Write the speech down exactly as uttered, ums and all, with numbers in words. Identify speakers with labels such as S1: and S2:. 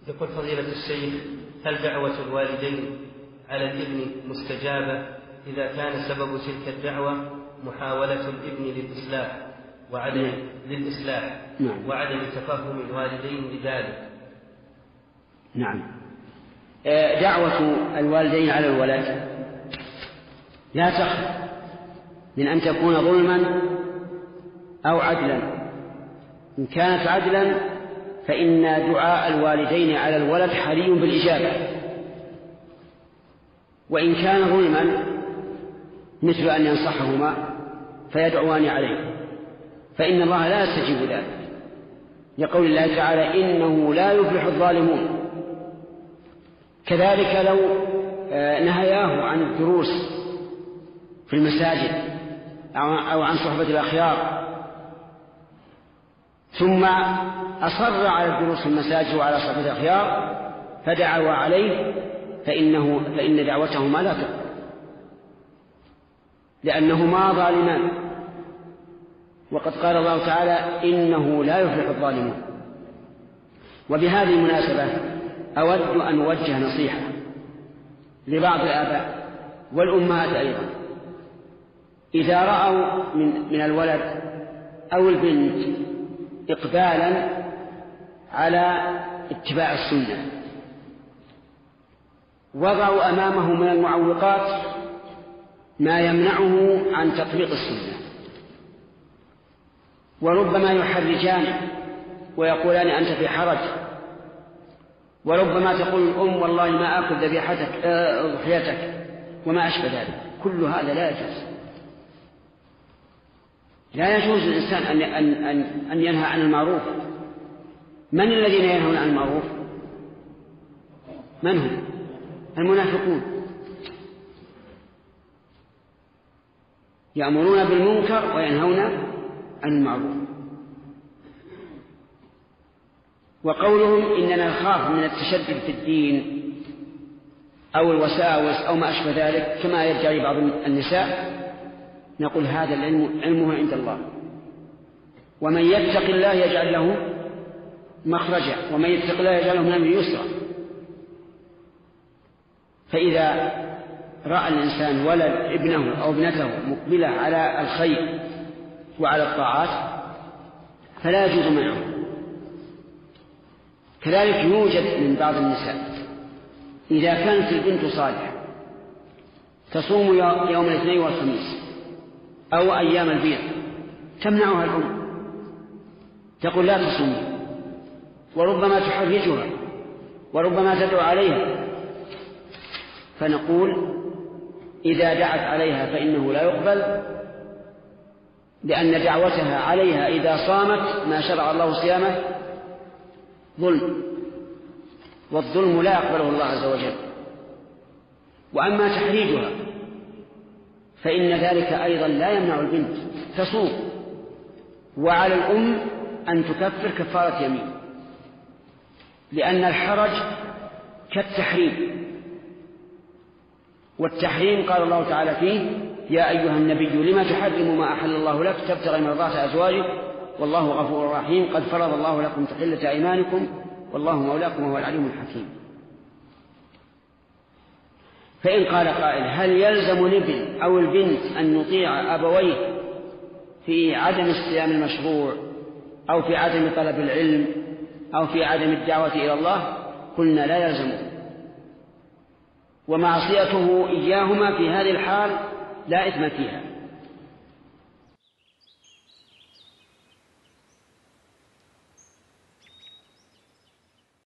S1: يقول فضيلة الشيخ: هل دعوة الوالدين على الابن مستجابة إذا كان سبب تلك الدعوة محاولة الابن للإصلاح وعدم للإصلاح
S2: نعم.
S1: وعدم تفهم الوالدين لذلك؟
S2: نعم. دعوة الوالدين على الولد لا تخلو من أن تكون ظلما أو عدلا. إن كانت عدلا فإن دعاء الوالدين على الولد حري بالإجابة، وإن كان ظلما مثل أن ينصحهما فيدعوان عليه فإن الله لا يستجيب ذلك، لقول الله تعالى: إنه لا يفلح الظالمون. كذلك لو نهياه عن الدروس في المساجد أو عن صحبة الأخيار ثم أصر على الدروس في المساجد وعلى صحبة الأخيار فدعوا عليه فإنه فإن دعوتهما لا تقبل، لأنهما ظالمان، وقد قال الله تعالى: إنه لا يفلح الظالمون. وبهذه المناسبة أود أن أوجه نصيحة لبعض الآباء والأمهات أيضا: إذا رأوا من, من الولد أو البنت إقبالا على اتباع السنة وضعوا أمامه من المعوقات ما يمنعه عن تطبيق السنة، وربما يحرجان ويقولان: أنت في حرج، وربما تقول الأم: والله ما آكل ذبيحتك ضحيتك، وما أشبه ذلك. كل هذا لا يجوز. لا يجوز للإنسان أن, أن, أن, أن ينهى عن المعروف. من الذين ينهون عن المعروف؟ من هم؟ المنافقون. يأمرون بالمنكر وينهون عن المعروف. وقولهم: إننا نخاف من التشدد في الدين أو الوساوس أو ما أشبه ذلك كما يدعي بعض النساء، نقول: هذا العلم علمه عند الله، ومن يتق الله يجعل له مخرجا ومن يتق الله يجعل له من أمره يسرا. فإذا رأى الإنسان ولد ابنه أو ابنته مقبلة على الخير وعلى الطاعات فلا يجوز منعه. كذلك يوجد من بعض النساء إذا كانت البنت صالحة تصوم يوم الاثنين والخميس أو أيام البيض تمنعها الأم، تقول: لا تصومي، وربما تحرجها وربما تدعو عليها. فنقول: إذا دعت عليها فإنه لا يقبل، لأن دعوتها عليها إذا صامت ما شرع الله صيامه ظلم، والظلم لا يقبله الله عز وجل. وأما تحريجها فإن ذلك أيضا لا يمنع البنت تصوم، وعلى الأم أن تكفر كفارة يمين، لأن الحرج كالتحريم، والتحريم قال الله تعالى فيه: يا أيها النبي لما تحرم ما أحل الله لك تبتغي مرضات أزواجك والله غفور رحيم قد فرض الله لكم تحلة أيمانكم والله مولاكم وهو العليم الحكيم. فإن قال قائل: هل يلزم الابن أو البنت أن يطيع أبويه في عدم الصيام المشروع أو في عدم طلب العلم أو في عدم الدعوة إلى الله؟ قلنا: لا يلزمه، ومعصيته إياهما في هذه الحال لا إثم فيها.